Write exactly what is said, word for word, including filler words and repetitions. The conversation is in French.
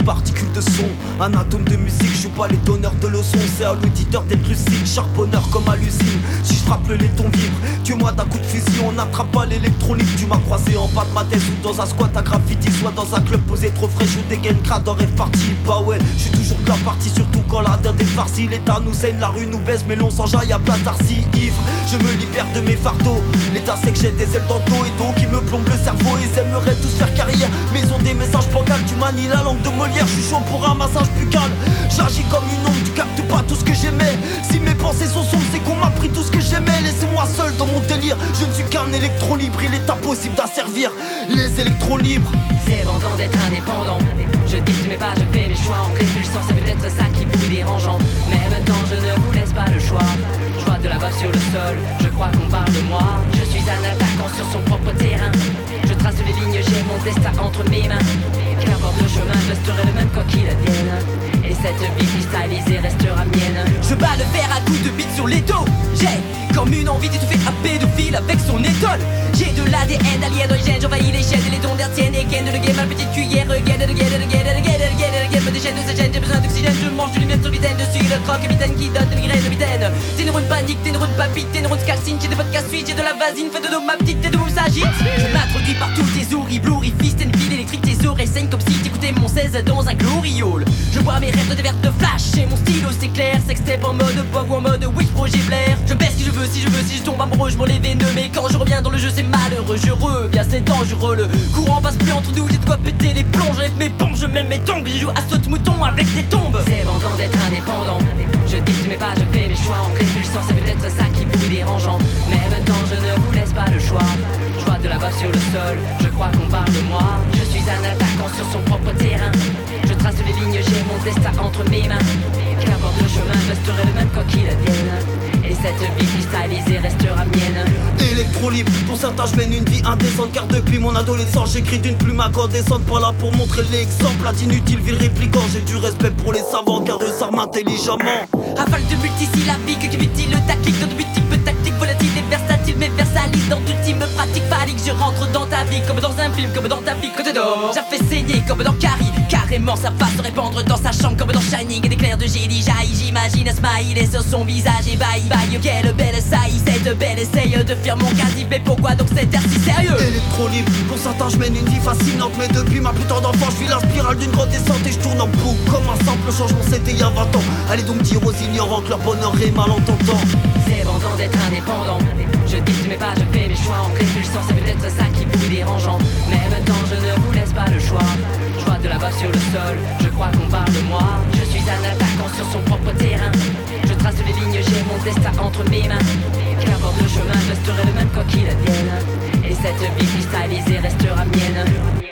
particules de son, un atome de musique. Je joue pas les donneurs de leçons, c'est à l'auditeur d'être lucide. Charbonneur comme à l'usine, si je frappe le laiton vibre. Tue-moi d'un coup de fusil, on n'attrape pas l'électronique. Tu m'as croisé en bas de ma tête ou dans un squat à graffiti, soit dans un club posé trop frais, je dégaine crade en rêve parti. Bah ouais, je suis toujours de la partie, surtout quand la dinde est farcie. L'état nous saigne, la rue nous baise, mais l'on s'enjaille à plat d'arcy. Ivre, je me libère de mes fardeaux. L'état c'est que j'ai des ailes dans le dos et donc qui me plombe le cerveau. Ils aimeraient tous faire carrière, mais ils ont des messages bancals. Tu manies la langue de Molière, je suis chaud pour un massage buccal. J'agis comme une ombre, tu captes pas tout ce que j'aimais. Si mes pensées sont sombres, c'est qu'on m'a pris tout ce que j'aimais. Laissez-moi seul dans mon délire, je ne suis qu'un électron libre. Il est impossible d'asservir les électrons libres. C'est vendant d'être indépendant. Je dicte mes pas, je fais mes choix en répulsant, c'est peut-être ça qui vous dérangeant. Mais maintenant je ne vous laisse pas le choix. Je vois de la bave sur le sol, je crois qu'on parle de moi. Je suis un attaquant sur son propre terrain. Je trace les lignes, j'ai mon destin entre mes mains. Qu'importe le chemin, je resterai le même quoi qu'il advienne. Et cette vie cristallisée restera mienne. Je bats le fer à coups de bite sur les dos. J'ai comme une envie d'étouffer un pédophile avec son étole. J'ai de l'A D N alien d'origine, j'envahis les chaînes et les dons d'hertienne. Et gaine de game, ma petite cuillère, gaine de gaine de gaine de gaine de gaine de gaine. Me déchaîne de cette chaîne, j'ai besoin d'oxygène. Je mange du lumière sur vitaine, je suis le croque-mitaine qui donne de migraine de mitaine. T'es une roue de panique, t'es une roue de papite, t'es une roue de calcine. J'ai des vodka suite, j'ai de la vasine, fais de l'eau ma petite, t'es de où s'agite. Je m'introduis par tous tes horribles orifices. T'es une pile électrique, tes oreilles saignent comme si t'écoutais mon seize dans un gloriole. Je bois mes rêves de verre de flash et mon stylo c'est clair. Sextape en mode pop ou en mode Witch projet Blair. Je baisse si je veux, si je veux, si je tombe amoureux, je m'en les veineux. Mais quand je reviens dans le jeu c'est malheureux. Je reviens, c'est dangereux, le courant passe plus entre nous. J'ai de quoi péter les plombs, j'enlève mes pompes, je mets mes tongs. Je joue à saute-mouton avec des tombes. C'est vendant d'être indépendant. Je dicte mes pas, je fais mes choix en répulsant, c'est peut-être ça qui vous dérangeant. Mais maintenant je ne vous laisse pas le choix. Je vois de la bave sur le sol, je crois qu'on parle de moi. Je suis un attaquant sur son propre terrain. Je trace les lignes, j'ai mon destin entre mes mains. Qu'importe le chemin, je resterai le même quoi qu'il advienne. Et cette vie cristallisée restera mienne. Électron libre, pour certains je mène une vie indécente. Car depuis mon adolescence j'écris d'une plume incandescente. Pas là pour montrer l'exemple, à d'inutile vie répliquant. J'ai du respect pour les savants car eux s'arment intelligemment. Rafale de multisyllabiques qui mutile le tactique. Dans de multiples tactiques volatiles et versatiles. Mais versalise dans d'ultimes pratiques phalliques. Je rentre dans ta vie comme dans un film, comme dans ta vie côté d'or. J'ai fait saigner comme dans Carrie. Carrément sa face se répandre dans sa chambre comme dans Shining. Et des clairs de génie jaillit, j'imagine un smile et sur son visage ébahi. Baille, quelle belle saillie, cette belle essaye de faire mon quasi. Mais pourquoi donc cet air si sérieux? Électro libre, pour certains je mène une vie fascinante. Mais depuis ma plus tendre enfance, je vis la spirale d'une grotte descente. Et je tourne en boucle comme un simple changement, c'était il y a vingt ans. Allez donc dire aux ignorants que leur bonheur est malentendant. C'est vendant d'être indépendant. Je dicte mes pas, je fais mes choix en répulsant, c'est peut-être ça qui vous dérangeant. Mais maintenant je ne vous laisse pas le choix. Je vois de la bave sur le sol, je crois qu'on parle de moi. Je suis un attaquant sur son propre terrain. Je trace les lignes, j'ai mon destin entre mes mains. Qu'importe le chemin, je resterai le même quoi qu'il advienne. Et cette vie cristallisée restera mienne.